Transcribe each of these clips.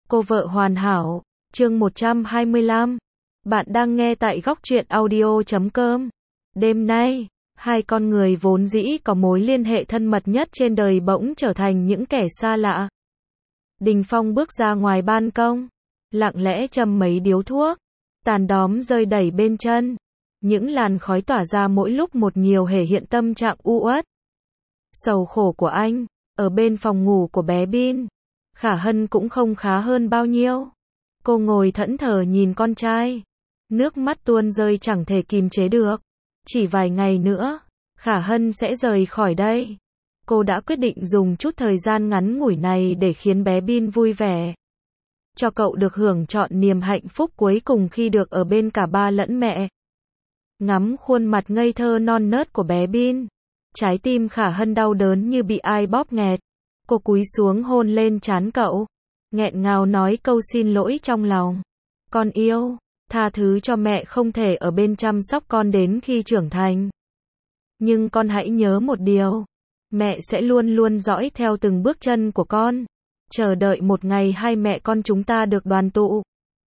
Cô vợ hoàn hảo, chương 125. Bạn đang nghe tại góc truyện audio.com. Đêm nay, hai con người vốn dĩ có mối liên hệ thân mật nhất trên đời bỗng trở thành những kẻ xa lạ. Đình Phong bước ra ngoài ban công, lặng lẽ châm mấy điếu thuốc, tàn đóm rơi đầy bên chân. Những làn khói tỏa ra mỗi lúc một nhiều thể hiện tâm trạng u uất, sầu khổ của anh. Ở bên phòng ngủ của bé Bin, Khả Hân cũng không khá hơn bao nhiêu. Cô ngồi thẫn thờ nhìn con trai, nước mắt tuôn rơi chẳng thể kìm chế được. Chỉ vài ngày nữa, Khả Hân sẽ rời khỏi đây. Cô đã quyết định dùng chút thời gian ngắn ngủi này để khiến bé Bin vui vẻ, cho cậu được hưởng trọn niềm hạnh phúc cuối cùng khi được ở bên cả ba lẫn mẹ. Ngắm khuôn mặt ngây thơ non nớt của bé Bin, trái tim Khả Hân đau đớn như bị ai bóp nghẹt. Cô cúi xuống hôn lên trán cậu, nghẹn ngào nói câu xin lỗi trong lòng. Con yêu, tha thứ cho mẹ không thể ở bên chăm sóc con đến khi trưởng thành. Nhưng con hãy nhớ một điều, mẹ sẽ luôn luôn dõi theo từng bước chân của con, chờ đợi một ngày hai mẹ con chúng ta được đoàn tụ.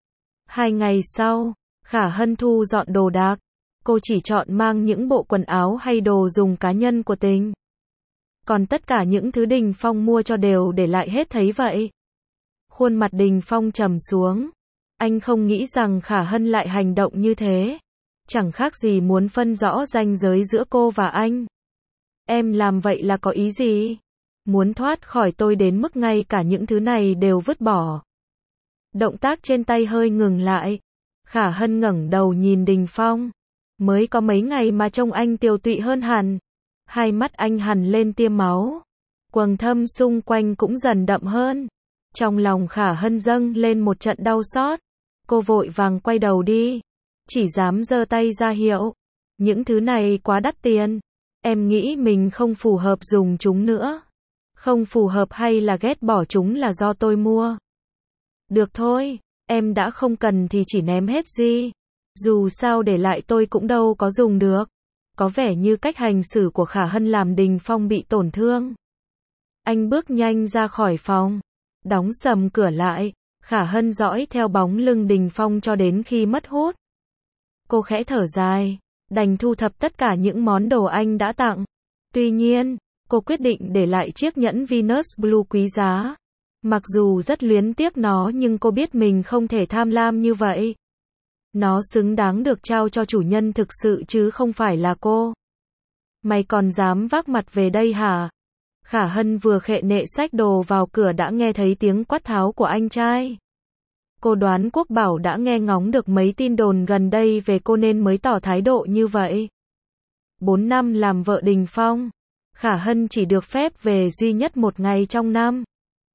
2 ngày sau, Khả Hân thu dọn đồ đạc. Cô chỉ chọn mang những bộ quần áo hay đồ dùng cá nhân của Tình. Còn tất cả những thứ Đình Phong mua cho đều để lại hết thấy vậy. Khuôn mặt Đình Phong trầm xuống. Anh không nghĩ rằng Khả Hân lại hành động như thế. Chẳng khác gì muốn phân rõ ranh giới giữa cô và anh. Em làm vậy là có ý gì? Muốn thoát khỏi tôi đến mức ngay cả những thứ này đều vứt bỏ. Động tác trên tay hơi ngừng lại. Khả Hân ngẩng đầu nhìn Đình Phong. Mới có mấy ngày mà trông anh tiều tụy hơn hẳn. Hai mắt anh hằn lên tia máu. Quầng thâm xung quanh cũng dần đậm hơn. Trong lòng Khả Hân dâng lên một trận đau xót. Cô vội vàng quay đầu đi. Chỉ dám giơ tay ra hiệu. Những thứ này quá đắt tiền. Em nghĩ mình không phù hợp dùng chúng nữa. Không phù hợp hay là ghét bỏ chúng là do tôi mua. Được thôi, em đã không cần thì chỉ ném hết đi. Dù sao để lại tôi cũng đâu có dùng được. Có vẻ như cách hành xử của Khả Hân làm Đình Phong bị tổn thương. Anh bước nhanh ra khỏi phòng, đóng sầm cửa lại. Khả Hân dõi theo bóng lưng Đình Phong cho đến khi mất hút. Cô khẽ thở dài, đành thu thập tất cả những món đồ anh đã tặng. Tuy nhiên, cô quyết định để lại chiếc nhẫn Venus Blue quý giá. Mặc dù rất luyến tiếc nó nhưng cô biết mình không thể tham lam như vậy. Nó xứng đáng được trao cho chủ nhân thực sự chứ không phải là cô. Mày còn dám vác mặt về đây hả? Khả Hân vừa khệ nệ xách đồ vào cửa đã nghe thấy tiếng quát tháo của anh trai. Cô đoán Quốc Bảo đã nghe ngóng được mấy tin đồn gần đây về cô nên mới tỏ thái độ như vậy. 4 năm làm vợ Đình Phong, Khả Hân chỉ được phép về duy nhất một ngày trong năm.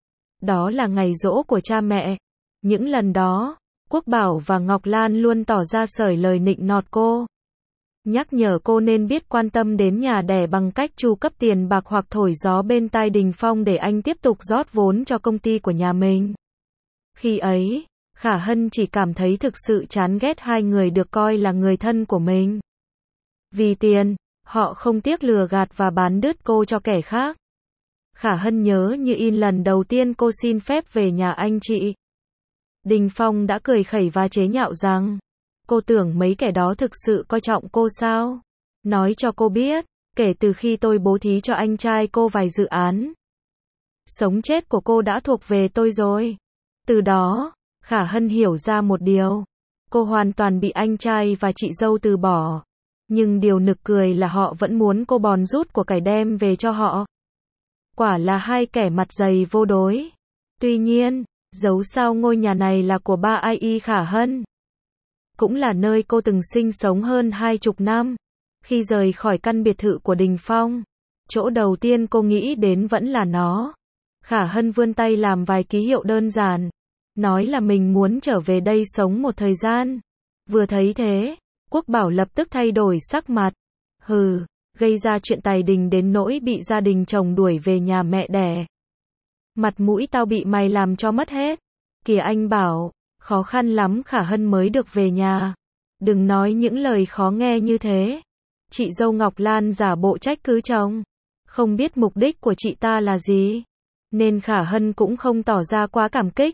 Đó là ngày giỗ của cha mẹ. Những lần đó, Quốc Bảo và Ngọc Lan luôn tỏ ra sởi lời nịnh nọt cô. Nhắc nhở cô nên biết quan tâm đến nhà đẻ bằng cách chu cấp tiền bạc hoặc thổi gió bên tai Đình Phong để anh tiếp tục rót vốn cho công ty của nhà mình. Khi ấy, Khả Hân chỉ cảm thấy thực sự chán ghét hai người được coi là người thân của mình. Vì tiền, họ không tiếc lừa gạt và bán đứt cô cho kẻ khác. Khả Hân nhớ như in lần đầu tiên cô xin phép về nhà anh chị. Đình Phong đã cười khẩy và chế nhạo rằng, cô tưởng mấy kẻ đó thực sự coi trọng cô sao? Nói cho cô biết, kể từ khi tôi bố thí cho anh trai cô vài dự án, sống chết của cô đã thuộc về tôi rồi. Từ đó, Khả Hân hiểu ra một điều. Cô hoàn toàn bị anh trai và chị dâu từ bỏ. Nhưng điều nực cười là họ vẫn muốn cô bòn rút của cải đem về cho họ. Quả là hai kẻ mặt dày vô đối. Tuy nhiên, dẫu sao ngôi nhà này là của ba ai Khả Hân. Cũng là nơi cô từng sinh sống hơn 20 năm. Khi rời khỏi căn biệt thự của Đình Phong, chỗ đầu tiên cô nghĩ đến vẫn là nó. Khả Hân vươn tay làm vài ký hiệu đơn giản. Nói là mình muốn trở về đây sống một thời gian. Vừa thấy thế, Quốc Bảo lập tức thay đổi sắc mặt. Hừ, gây ra chuyện tài đình đến nỗi bị gia đình chồng đuổi về nhà mẹ đẻ. Mặt mũi tao bị mày làm cho mất hết. Kìa anh bảo, khó khăn lắm Khả Hân mới được về nhà. Đừng nói những lời khó nghe như thế. Chị dâu Ngọc Lan giả bộ trách cứ chồng. Không biết mục đích của chị ta là gì. Nên Khả Hân cũng không tỏ ra quá cảm kích.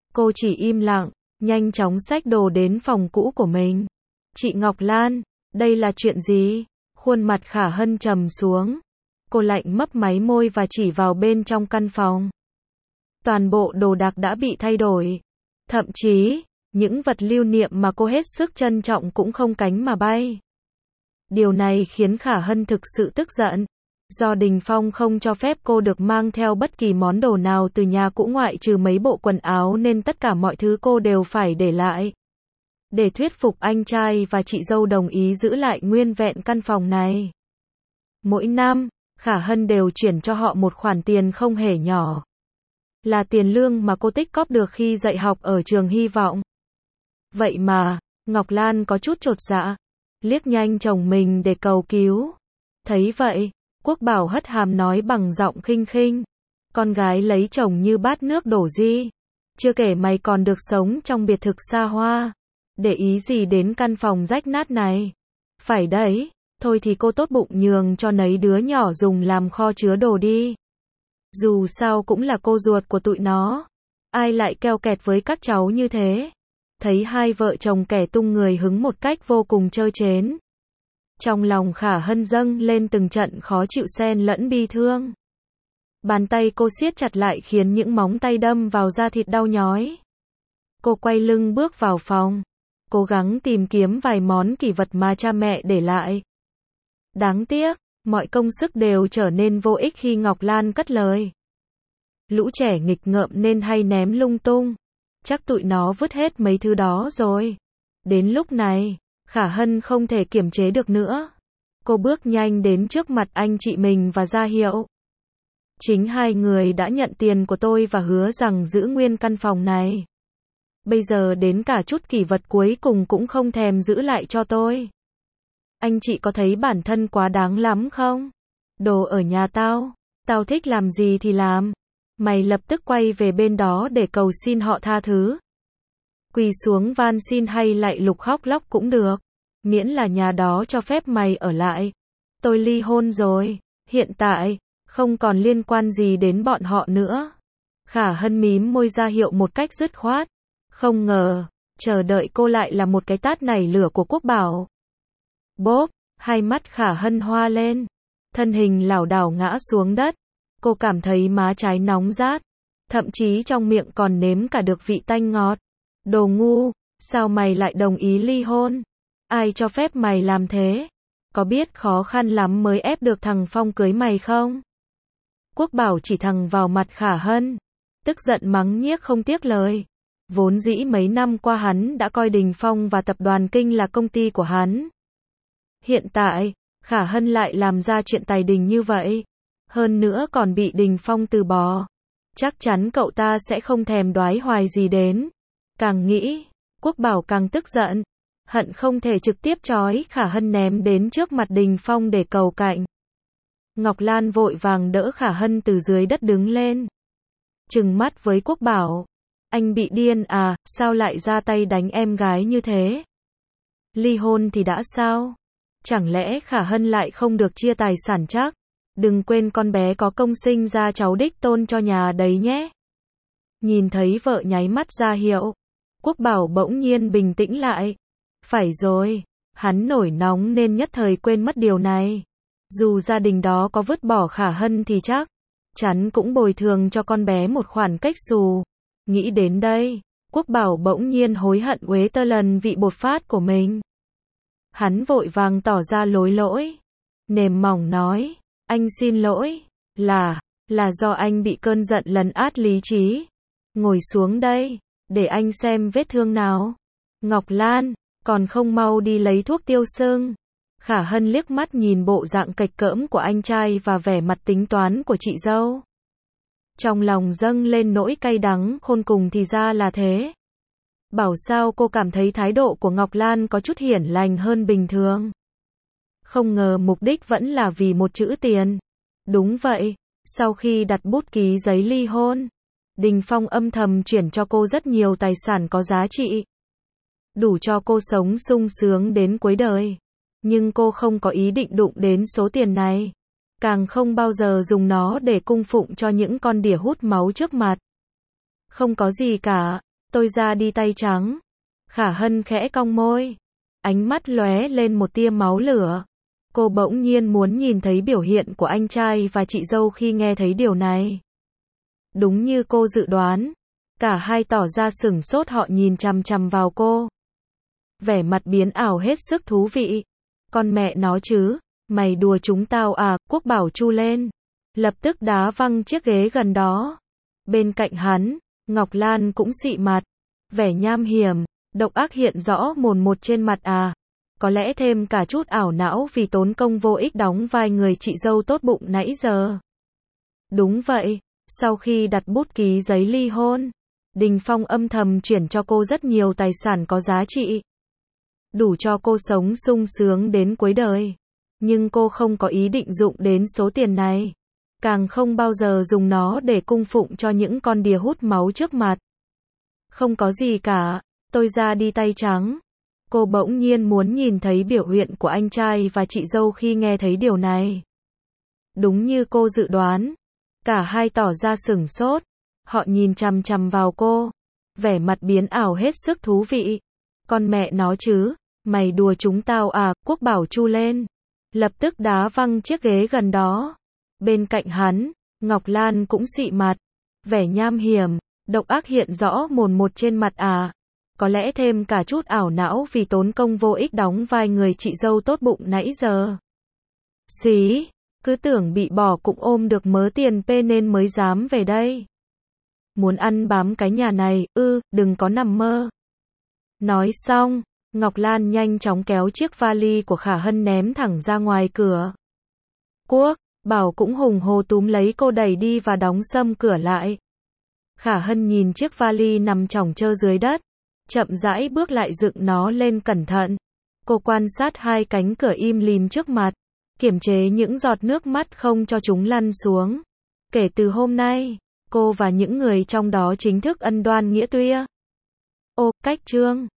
Cô chỉ im lặng, nhanh chóng xách đồ đến phòng cũ của mình. Chị Ngọc Lan, đây là chuyện gì? Khuôn mặt Khả Hân trầm xuống. Cô lạnh mấp máy môi và chỉ vào bên trong căn phòng. Toàn bộ đồ đạc đã bị thay đổi. Thậm chí, những vật lưu niệm mà cô hết sức trân trọng cũng không cánh mà bay. Điều này khiến Khả Hân thực sự tức giận. Do Đình Phong không cho phép cô được mang theo bất kỳ món đồ nào từ nhà cũ ngoại trừ mấy bộ quần áo nên tất cả mọi thứ cô đều phải để lại. Để thuyết phục anh trai và chị dâu đồng ý giữ lại nguyên vẹn căn phòng này. Mỗi năm, Khả Hân đều chuyển cho họ một khoản tiền không hề nhỏ. Là tiền lương mà cô tích cóp được khi dạy học ở trường Hy vọng. Vậy mà, Ngọc Lan có chút chột dạ, liếc nhanh chồng mình để cầu cứu. Thấy vậy, Quốc Bảo hất hàm nói bằng giọng khinh khinh. Con gái lấy chồng như bát nước đổ di. Chưa kể mày còn được sống trong biệt thực xa hoa. Để ý gì đến căn phòng rách nát này? Phải đấy, thôi thì cô tốt bụng nhường cho nấy đứa nhỏ dùng làm kho chứa đồ đi. Dù sao cũng là cô ruột của tụi nó. Ai lại keo kẹt với các cháu như thế? Thấy hai vợ chồng kẻ tung người hứng một cách vô cùng trơ trến. Trong lòng Khả Hân dâng lên từng trận khó chịu xen lẫn bi thương. Bàn tay cô siết chặt lại khiến những móng tay đâm vào da thịt đau nhói. Cô quay lưng bước vào phòng, cố gắng tìm kiếm vài món kỷ vật mà cha mẹ để lại. Đáng tiếc, mọi công sức đều trở nên vô ích khi Ngọc Lan cất lời. Lũ trẻ nghịch ngợm nên hay ném lung tung. Chắc tụi nó vứt hết mấy thứ đó rồi. Đến lúc này, Khả Hân không thể kiềm chế được nữa. Cô bước nhanh đến trước mặt anh chị mình và ra hiệu. Chính hai người đã nhận tiền của tôi và hứa rằng giữ nguyên căn phòng này. Bây giờ đến cả chút kỷ vật cuối cùng cũng không thèm giữ lại cho tôi. Anh chị có thấy bản thân quá đáng lắm không? Đồ ở nhà tao thích làm gì thì làm. Mày lập tức quay về bên đó để cầu xin họ tha thứ. Quỳ xuống van xin hay lạy lục khóc lóc cũng được. Miễn là nhà đó cho phép mày ở lại. Tôi ly hôn rồi. Hiện tại, không còn liên quan gì đến bọn họ nữa. Khả Hân mím môi ra hiệu một cách dứt khoát. Không ngờ, chờ đợi cô lại là một cái tát nảy lửa của Quốc Bảo. Bốp, hai mắt Khả Hân hoa lên. Thân hình lảo đảo ngã xuống đất. Cô cảm thấy má trái nóng rát. Thậm chí trong miệng còn nếm cả được vị tanh ngọt. Đồ ngu, sao mày lại đồng ý ly hôn? Ai cho phép mày làm thế? Có biết khó khăn lắm mới ép được thằng Phong cưới mày không? Quốc Bảo chỉ thẳng vào mặt Khả Hân. Tức giận mắng nhiếc không tiếc lời. Vốn dĩ mấy năm qua hắn đã coi Đình Phong và tập đoàn Kinh là công ty của hắn. Hiện tại, Khả Hân lại làm ra chuyện tài đình như vậy. Hơn nữa còn bị Đình Phong từ bỏ. Chắc chắn cậu ta sẽ không thèm đoái hoài gì đến. Càng nghĩ, Quốc Bảo càng tức giận. Hận không thể trực tiếp trói Khả Hân ném đến trước mặt Đình Phong để cầu cạnh. Ngọc Lan vội vàng đỡ Khả Hân từ dưới đất đứng lên. Trừng mắt với Quốc Bảo. Anh bị điên à, sao lại ra tay đánh em gái như thế? Ly hôn thì đã sao? Chẳng lẽ Khả Hân lại không được chia tài sản chắc? Đừng quên con bé có công sinh ra cháu đích tôn cho nhà đấy nhé. Nhìn thấy vợ nháy mắt ra hiệu. Quốc Bảo bỗng nhiên bình tĩnh lại. Phải rồi, hắn nổi nóng nên nhất thời quên mất điều này. Dù gia đình đó có vứt bỏ Khả Hân thì chắc chắn cũng bồi thường cho con bé một khoản cách xù. Nghĩ đến đây, Quốc Bảo bỗng nhiên hối hận uế tơ lần vị bột phát của mình. Hắn vội vàng tỏ ra lối lỗi. Nềm mỏng nói, anh xin lỗi, là do anh bị cơn giận lấn át lý trí. Ngồi xuống đây, để anh xem vết thương nào. Ngọc Lan, còn không mau đi lấy thuốc tiêu sưng. Khả Hân liếc mắt nhìn bộ dạng kệch cỡm của anh trai và vẻ mặt tính toán của chị dâu. Trong lòng dâng lên nỗi cay đắng khôn cùng thì ra là thế. Bảo sao cô cảm thấy thái độ của Ngọc Lan có chút hiển lành hơn bình thường. Không ngờ mục đích vẫn là vì một chữ tiền. Đúng vậy, sau khi đặt bút ký giấy ly hôn, Đình Phong âm thầm chuyển cho cô rất nhiều tài sản có giá trị. Đủ cho cô sống sung sướng đến cuối đời. Nhưng cô không có ý định đụng đến số tiền này. Càng không bao giờ dùng nó để cung phụng cho những con đỉa hút máu trước mặt. Không có gì cả. Tôi ra đi tay trắng. Khả Hân khẽ cong môi. Ánh mắt lóe lên một tia máu lửa. Cô bỗng nhiên muốn nhìn thấy biểu hiện của anh trai và chị dâu khi nghe thấy điều này. Đúng như cô dự đoán. Cả hai tỏ ra sửng sốt, họ nhìn chằm chằm vào cô. Vẻ mặt biến ảo hết sức thú vị. Con mẹ nó chứ, mày đùa chúng tao à, Quốc Bảo chu lên. Lập tức đá văng chiếc ghế gần đó. Bên cạnh hắn, Ngọc Lan cũng xị mặt. Vẻ nham hiểm, độc ác hiện rõ mồn một trên mặt à. Có lẽ thêm cả chút ảo não vì tốn công vô ích đóng vai người chị dâu tốt bụng nãy giờ. Đúng vậy, sau khi đặt bút ký giấy ly hôn, Đình Phong âm thầm chuyển cho cô rất nhiều tài sản có giá trị. Đủ cho cô sống sung sướng đến cuối đời. Nhưng cô không có ý định dụng đến số tiền này. Càng không bao giờ dùng nó để cung phụng cho những con đỉa hút máu trước mặt. Không có gì cả, tôi ra đi tay trắng. Cô bỗng nhiên muốn nhìn thấy biểu hiện của anh trai và chị dâu khi nghe thấy điều này. Đúng như cô dự đoán. Cả hai tỏ ra sửng sốt. Họ nhìn chằm chằm vào cô. Vẻ mặt biến ảo hết sức thú vị. Con mẹ nó chứ, mày đùa chúng tao à, Quốc Bảo chu lên. Lập tức đá văng chiếc ghế gần đó. Bên cạnh hắn, Ngọc Lan cũng xị mặt. Vẻ nham hiểm, độc ác hiện rõ mồn một trên mặt à. Có lẽ thêm cả chút ảo não vì tốn công vô ích đóng vai người chị dâu tốt bụng nãy giờ. Xí, cứ tưởng bị bỏ cũng ôm được mớ tiền p nên mới dám về đây. Muốn ăn bám cái nhà này, đừng có nằm mơ. Nói xong, Ngọc Lan nhanh chóng kéo chiếc vali của Khả Hân ném thẳng ra ngoài cửa. Quốc Bảo cũng hùng hổ túm lấy cô đẩy đi và đóng sầm cửa lại. Khả Hân nhìn chiếc vali nằm chỏng chơ dưới đất, chậm rãi bước lại dựng nó lên cẩn thận. Cô quan sát hai cánh cửa im lìm trước mặt, kiềm chế những giọt nước mắt không cho chúng lăn xuống. Kể từ hôm nay, cô và những người trong đó chính thức ân đoan nghĩa tuyệt. Cách chương